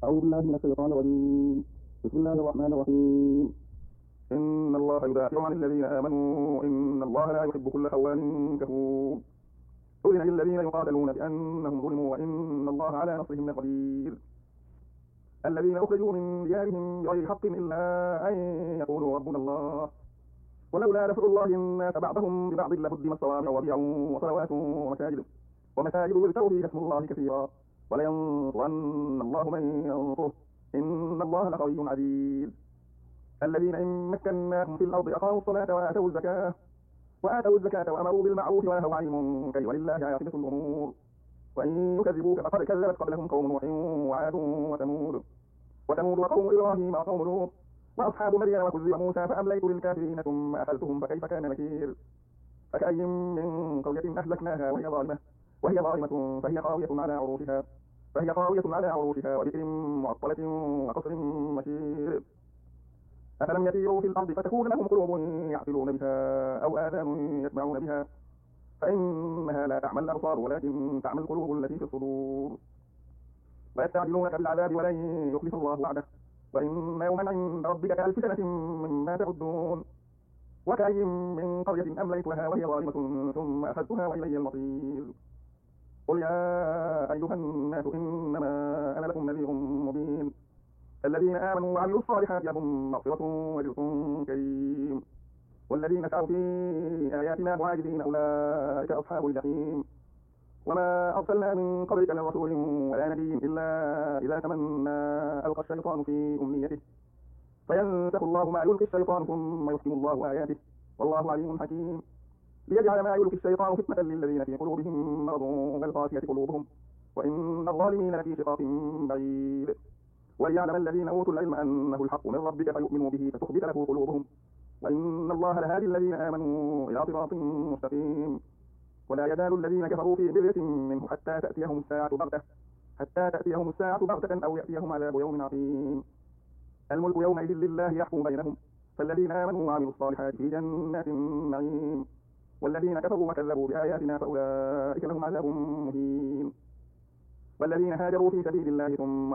أعوذ بالله من الشيطان الرجيم. بسم الله الرحمن الرحيم. إن الله يدافع عن الذين آمنوا إن الله لا يحب كل خوان كفور. أذن للذين يقاتلون بأنهم ظلموا وإن الله على نصرهم لقدير. الذين أخرجوا من ديارهم بغير حق إلا أن يقولوا ربنا الله ولولا دفع الله الناس بعضهم ببعض لهدمت صوامع وبيع وصلوات ومساجد يذكر فيها اسم الله كثيرا ولينصرن الله من ينصره إن الله لقوي عزيز. الذين إن مكناهم في الأرض أقاموا الصلاة وآتوا الزكاة وأمروا بالمعروف ونهوا عن المنكر ولله عاقبة الأمور. وإن يكذبوك فقد كذبت قبلهم قوم نوح وعاد وثمود وقوم إبراهيم وقوم لوط وأصحاب مدين وكذب موسى فأمليت للكافرين ثم أخذتهم فكيف كان نكير. فكأي من قرية أهلكناها وهي ظالمة فهي خاوية على عروشها وبئر معطلة وقصر مشيد. أفلم يسيروا في الأرض فتكون لهم قلوب يعقلون بها أو آذان يسمعون بها فإنها لا تعمى الأبصار ولكن تعمى القلوب التي في الصدور. ويستعجلونك بالعذاب ولن يخلف الله وعده وإن يوما عند ربك كألف سنة مما تعدون. وكأي من قرية أمليت لها وهي ظالمة ثم أخذتها وإلي المصير. قل يا أيها الناس إنما أنا لكم نذير مبين. الذين آمنوا وعملوا الصالحات لهم مغفرة ورزق كريم والذين سعوا في آياتنا معاجزين أولئك أصحاب الجحيم. وما أرسلنا من قبلك من رسول ولا نبي إلا إذا تمنى ألقى الشيطان في أمنيته فينسخ الله ما يلقي الشيطان ثم يحكم الله آياته والله عليم حكيم. ليجعل ما يلقي الشيطان فتنة للذين في قلوبهم مرض والقاسية قلوبهم وإن الظالمين لفي شقاق بعيد. وليعلم الذين أوتوا العلم أنه الحق من ربك فيؤمنوا به فتخبت له قلوبهم وإن الله لهادي الذين آمنوا إلى صراط مستقيم. ولا يزال الذين كفروا في مرية منه حتى تأتيهم الساعة بغتة أو يأتيهم عذاب يوم عظيم. الملك يومئذ لله يحكم بينهم فالذين آمنوا وعملوا الصالحات في جنات النعيم والذين كفروا وكذبوا بآياتنا فأولئك لهم عذاب مهين. والذين هاجروا في سبيل الله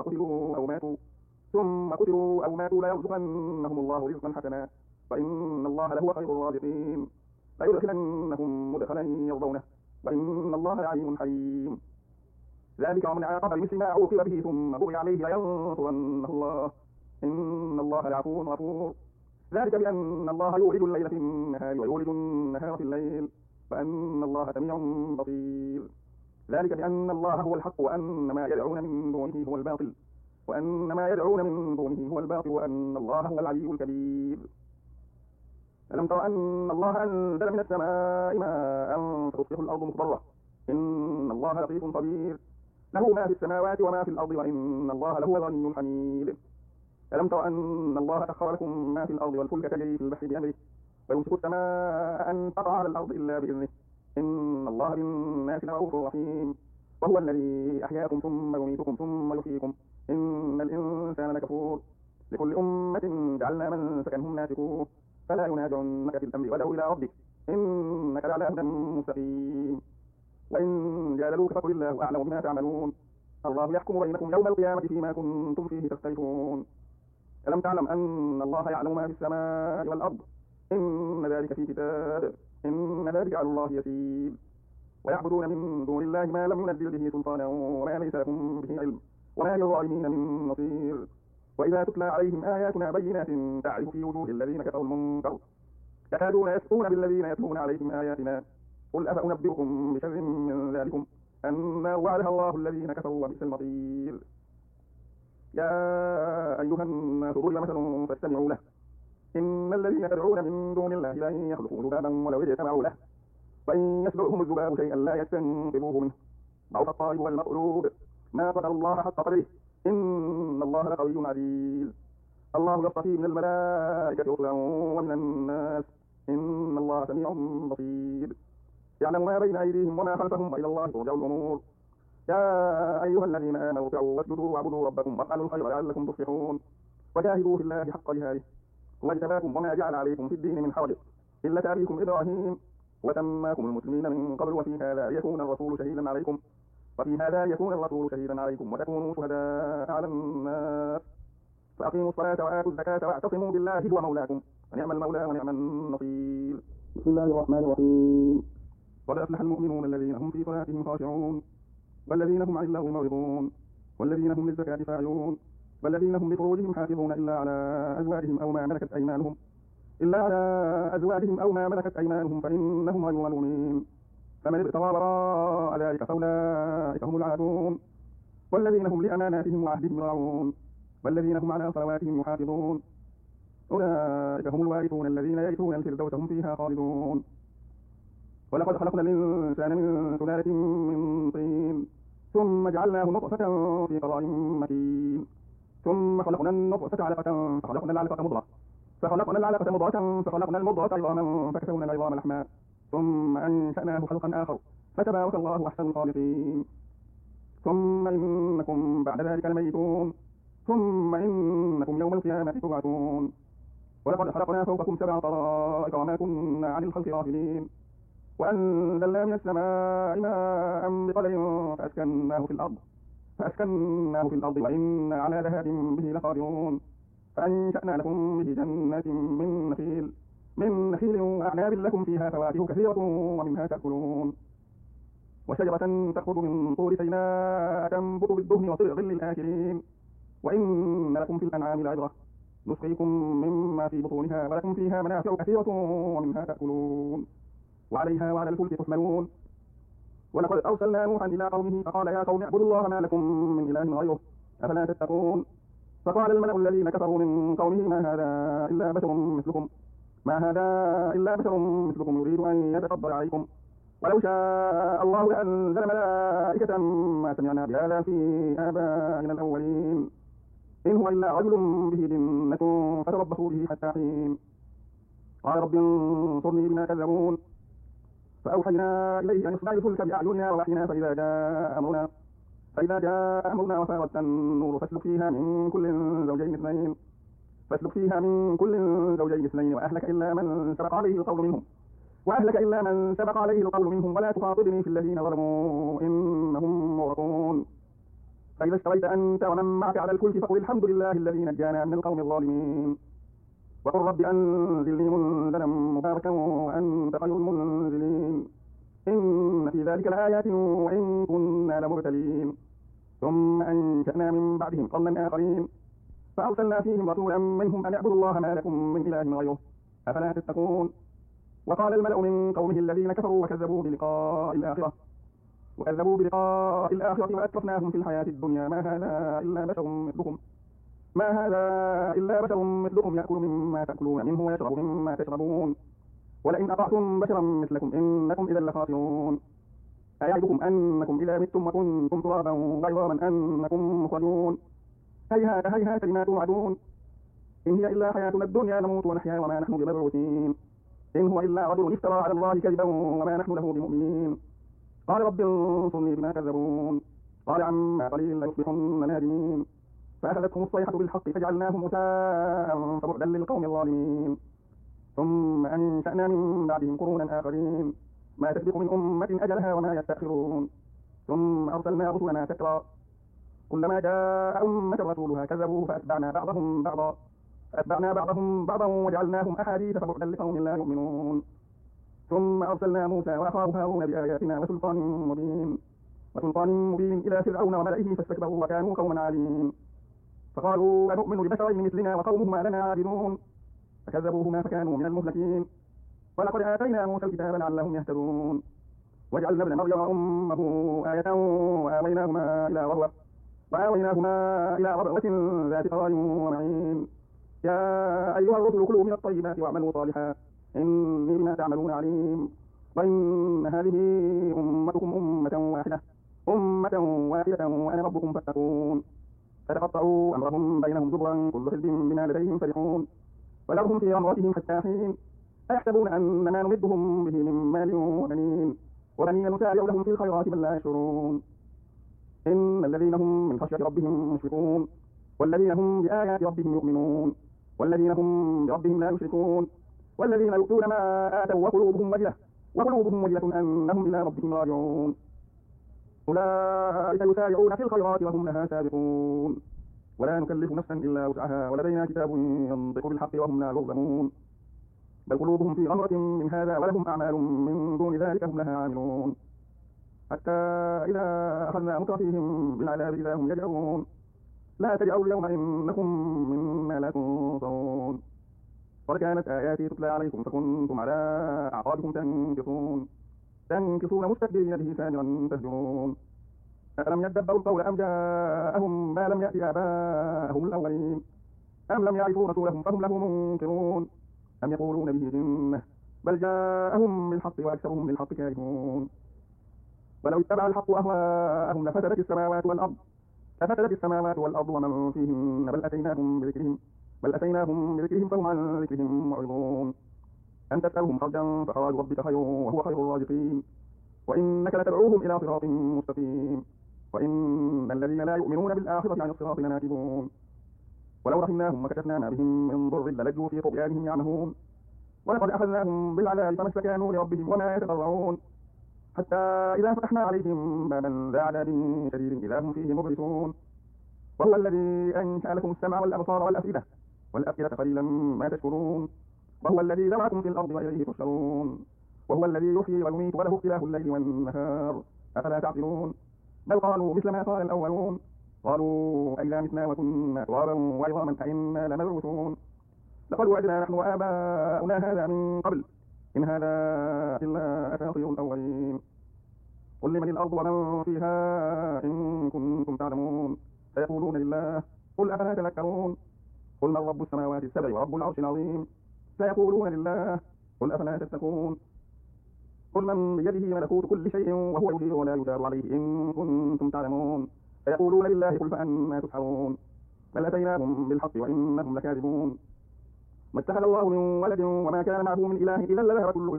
ثم قتلوا أو ماتوا ليرزقنهم الله رزقا حسنا وإن الله لهو خير الرازقين. ليدخلنهم مدخلا يرضونه وإن الله لعليم حليم. ذلك ومن عاقب بمثل ما عوقب به ثم بغي عليه لينصرنه الله إن الله لعفو غفور. ذلك بأن الله يولد الليل في النهار ويولد النهار في الليل وأن الله سميع بصير. ذلك بأن الله هو الحق وأن ما يدعون من دونه هو الباطل وأن الله هو العلي الكبير. ألم تر أن الله أنزل من السماء ماء فتصبح الأرض مخضرة إن الله لطيف خبير. له ما في السماوات وما في الأرض وإن الله لهو الغني الحميد. ألم تر أن الله سخر لكم ما في الأرض والفلك تجري في البحر بأمره ويمسك السماء أن تقع على الأرض إلا بإذنه إن الله بالناس لرؤوف رحيم. وهو الذي أحياكم ثم يميتكم ثم يحييكم إن الإنسان لكفور. لكل أمة جعلنا منسكا هم ناسكوه فلا ينازعنك في الأمر وادع إلى ربك إنك لعلى هدى مستقيم. وإن جادلوك فقل الله أعلم بما تعملون الله يحكم بينكم يوم القيامة فيما كنتم فيه تختلفون. ألم تعلم أن الله يعلم ما في السماء والأرض إن ذلك في كتاب إن ذلك على الله يسير. ويعبدون من دون الله ما لم ينزل به سلطانا وما ليس لهم به علم وما للظالمين من نصير. وإذا تتلى عليهم آياتنا بينات تعرف في وجوه الذين كفروا المنكر يكادون يسقون بالذين يتلون عليهم آياتنا قل أفأنبئكم بشر من ذلكم النار وعدها الله الذين كفروا وبئس المصير. يا أيها الناس ضرب مثل فاستمعوا له إن الذين تدعون من دون الله لن يخلقوا ذبابا ولو اجتمعوا له وإن يسلبهم الذباب شيئا لا يستنقذوه منه ضعف الطالب والمطلوب ما قدر الله حق قدره إن الله لقوي عزيز. الله يصطفي من الملائكة رسلا ومن الناس إن الله سميع بصير. يعلم ما بين أيديهم وما خلفهم وإلى الله ترجع الأمور. يا أيها الذين آمنوا اركعوا واسجدوا واعبدوا ربكم وافعلوا الخير لعلكم تفلحون. وجاهدوا في الله حق جهاده هو اجتباكم وما جعل عليكم في الدين من حرج ملة أبيكم إبراهيم وسماكم المسلمين من قبل وفي هذا ليكون الرسول شهيدا عليكم وفي هذا يكون الرسول شهيدا عليكم وتكونوا شهداء على الناس. فأقيموا الصلاة وآتوا الزكاة واعتصموا بالله هو مولاكم ونعم المولى ونعم النصير. بسم الله الرحمن الرحيم. قد أفلح المؤمنون الذين هم في صلاتهم خاشعون والذين هم عن اللغو معرضون والذين هم للزكاة فاعلون والذين هم لفروجهم حافظون إلا على أزواجهم أو ما ملكت أيمانهم فإنهم غير ملومين. فمن ابتغى وراء ذلك فأولئك هم العادون والذين هم لأماناتهم وعهدهم راعون والذين هم على صلواتهم يحافظون أولئك هم الوارثون الذين يرثون الفردوس هم فيها خالدون. ولقد خلقنا الإنسان من سلالة من طين ثم جعلناه نطفة في قرار مكين ثم خلقنا النطفة علقة فخلقنا العلقة مضغة فخلقنا المضغة عظاما فكسونا العظام لحما ثم أنشأناه خلقا آخر فتبارك الله أحسن الخالقين. ثم إنكم بعد ذلك لميتون ثم إنكم يوم القيامة تبعثون. ولقد خلقنا فوقكم 7 طرائق وما كنا عن الخلق غافلين وأنزلنا من السماء ماء بقدر فأسكناه في الأرض وإنا على ذهاب به لقادرون. فأنشأنا لكم به جنات من نخيل وأعناب لكم فيها فواكه كثيرة ومنها تأكلون. وشجرة تخرج من طور سيناء تنبت بالدهن وصبغ للآكلين. وإن لكم في الأنعام لعبرة نسقيكم مما في بطونها ولكم فيها منافع كثيرة ومنها تأكلون وعليها وعلى الفلك تحملون. ولقد أرسلنا نوحا إلى قومه فقال يا قوم اعبدوا الله ما لكم من إله غيره أفلا تتقون. فقال الملأ الذين كفروا من قومه ما هذا إلا بشر مثلكم يريد أن يتفضل عليكم ولو شاء الله لأنزل ملائكة ما سمعنا بهذا في آبائنا الأولين إن هو إلا رجل به جنة فتربصوا به حتى حين. قال رب انصرني بما كذبون. فأوحينا إليه أن اصنع الفلك بأعيننا ووحينا فإذا جاء أمرنا وفارت النور فاسلك فيها من كل زوجين اثنين وأهلك إلا من سبق عليه القول منهم ولا تخاطبني في الذين ظلموا إنهم مغرقون. فإذا استويت أنت ومن معك على الفلك فقل الحمد لله الذي نجانا من القوم الظالمين وقل رب أنزلني منزلا مباركا وأنت خير المنزلين. إن في ذلك لآيات وإن كنا لمبتلين. ثم أنشأنا من بعدهم قرنا آخرين فأرسلنا فيهم رسولا منهم أن اعبدوا الله ما لكم من إله غيره أفلا تتقون. وقال الملأ من قومه الذين كفروا وكذبوا بلقاء الآخرة وأترفناهم في الحياة الدنيا ما هذا إلا بشر مثلكم يأكل مما تأكلون منه ويشرب مما تشربون ولئن أطعتم بشرا مثلكم إنكم إذا لخاسرون. أيعدكم أنكم إذا متم وكنتم ترابا وعظاما أنكم مخرجون. هيهات لما توعدون. إن هي إلا حياتنا الدنيا نموت ونحيا وما نحن بمبعوثين. إن هو إلا رجل افترى على الله كذبا وما نحن له بمؤمنين. قال رب انصرني بما كذبون. قال عما قليل ليصبحن نادمين. فأخذتهم الصيحة بالحق فجعلناهم غثاء فبعدا للقوم الظالمين. ثم أنشأنا من بعدهم قرونا آخرين ما تسبق من أمة أجلها وما يستأخرون. ثم أرسلنا رسلنا تترى كلما جاء أمة رسولها كذبوه فأتبعنا بعضهم بعضا وجعلناهم أحاديث فبعدا لقوم لا يؤمنون. ثم أرسلنا موسى وأخاه هارون بآياتنا وسلطان مبين إلى فرعون وملئه فاستكبروا وكانوا قوما عالين. فقالوا أنؤمن لبشرين مثلنا وقومهما لنا عابدون فكذبوهما فكانوا من المهلكين. ولقد آتينا موسى الكتاب لعلهم يهتدون. وجعلنا ابن مريم وأمه آية وآويناهما إلى ربوة ذات قرار ومعين. يا أيها الرسل كلوا من الطيبات واعملوا صالحا إني بما تعملون عليم. وإن هذه أمتكم أمة واحدة وأنا ربكم فاتقون. فتقطعوا أمرهم بينهم زبرا كل حزب بما لديهم فرحون. وذرهم في غمرتهم حتى حين أيحسبون أن ما نمدهم به من مال وبنين نسارع لهم في الخيرات بل لا يشعرون. إن الذين هم من خشية ربهم مشفقون والذين هم بآيات ربهم يؤمنون والذين هم بربهم لا يشركون والذين يؤتون ما آتوا وقلوبهم وجلة أنهم إلى ربهم راجعون. أولئك يسارعون في الخيرات وهم لها سابقون ولا نكلف نفسا إلا وسعها ولدينا كتاب ينطق بالحق وهم لا يظلمون بل قلوبهم في غمرة من هذا ولهم أعمال من دون ذلك هم لها عاملون حتى إذا أخذنا مترفيهم بالعذاب إذا هم يجأرون لا تجأروا اليوم إنكم منا لا تنصرون قد كانت آياتي تتلى عليكم فكنتم على أعقابكم تنكصون مستكبرين به سامرا تهجرون ألم يدبروا القول أم جاءهم ما لم يأت آباءهم الأولين أم لم يعرفوا رسولهم فهم له منكرون أم يقولون به جنة بل جاءهم بالحق وأكثرهم للحق كارهون ولو اتبع الحق أهواءهم لفسدت السماوات والأرض ومن فيهن بل أتيناهم بذكرهم فهم عن ذكرهم معرضون أن تسألهم خرجا فخراج ربك خير وهو خير الرازقين وإنك لتدعوهم إلى صراط مستقيم وإن الذين لا يؤمنون بالآخرة عن الصراط لناكبون ولو رحمناهم وكشفنا ما بهم من ضر للجوا في طغيانهم يعمهون ولقد أخذناهم بالعذاب فما استكانوا لربهم وما يتضرعون حتى إذا فتحنا عليهم بابا ذا عذاب شديد إذا هم فيه مبلسون وهو الذي أنشأ لكم السمع والأبصار والأفئدة قليلا ما تشكرون وهو الذي ذرأكم في الأرض وإليه تحشرون وهو الذي يحيي ويميت وله اختلاف الليل والنهار أفلا تعقلون بل قالوا مثل ما قال الأولون قالوا أئذا متنا وكنا ترابا وعظاما أئنا لمبعوثون لقد وعدنا نحن وآباؤنا هذا من قبل إن هذا إلا أساطير الأولين قل لمن الأرض ومن فيها إن كنتم تعلمون سيقولون لله قل أفلا تذكرون قل من رب السماوات السبع ورب العرش العظيم سيقولون لله قل أفلا تتقون قل من بيده ملكوت كل شيء وهو يجير ولا يجار عليه إن كنتم تعلمون سيقولون لله قل فأنا تسحرون بل أتيناهم بالحق وإنهم لكاذبون ما اتخذ الله من ولد وما كان معه من إله إذا لذهب كل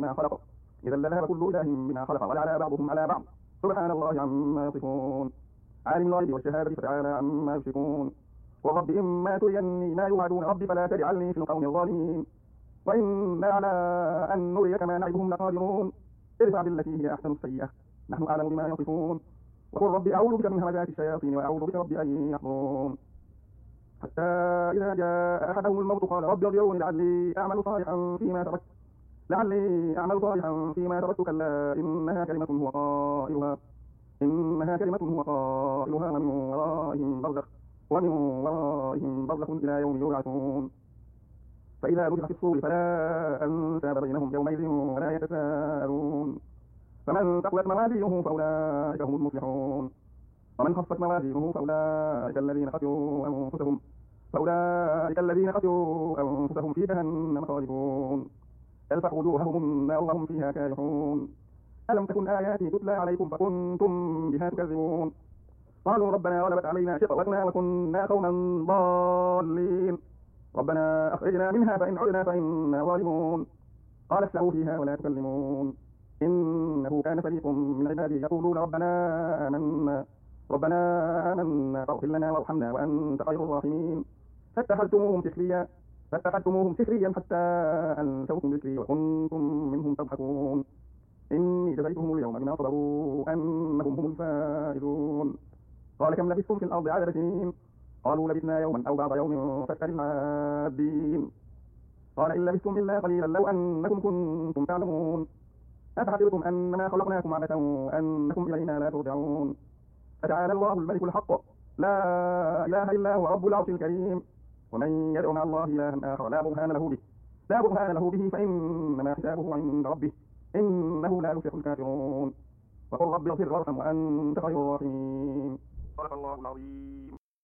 إله بما خلق ولعلى بعضهم على بعض سبحان الله عما يصفون عالم الغيب والشهادة فتعالى عما يشركون ورب إما تريني ما يوعدون ربي فلا تجعلني في القوم الظالمين وإنا على أن نريك ما نعدهم لقادرون ادفع بالتي هي أحسن السيئة نحن أعلم بما يصفون وقل ربي أعوذ بك من همزات الشياطين وأعوذ بك ربي أن يحضرون حتى إذا جاء أحدهم الموت قال رب ارجعوني لعلي أعمل صالحا فيما تركت كلا إنها كلمة هو قائلها ومن ورائهم برزخ إلى يوم يبعثون فإذا نفخ في الصور فلا أنساب بينهم يومئذ ولا يتساءلون فمن ثقلت موازينه فأولئك هم المفلحون ومن خفت موازينه فأولئك الذين خسروا أنفسهم في جهنم خالدون تلفح وجوههم النار وهم فيها كالحون ألم تكن آياتي تتلى عليكم فكنتم بها تكذبون قالوا ربنا غلبت علينا شقوتنا وكنا قوما ضالين ربنا أخرجنا منها فإن عدنا فإنا ظالمون قال اسعوا فيها ولا تكلمون إنه كان فريق من عبادي يقولون ربنا آمنا فاغفر لنا وارحمنا وأنت خير الراحمين فاتخذتموهم سخريا حتى أنسوكم ذكري وكنتم منهم تضحكون إني جزيتهم اليوم بما صبروا أنهم هم الفائزون قال كم لبثتم في الأرض عدد سنين قالوا لبثنا يوما أو بعض يوم فاسأل العادين قال إن لبثتم إلا قليلا لو أنكم كنتم تعلمون أفحسبتم أنما خلقناكم عبثا وأنكم إلينا لا ترجعون فتعالى الله الملك الحق لا إله إلا هو رب العرش الكريم ومن يدع مع الله إلها آخر لا برهان له به فإنما حسابه عند ربه إنه لا يفلح الكافرون وقل رب اغفر وارحم وأنت خير الراحمين صدق الله العظيم.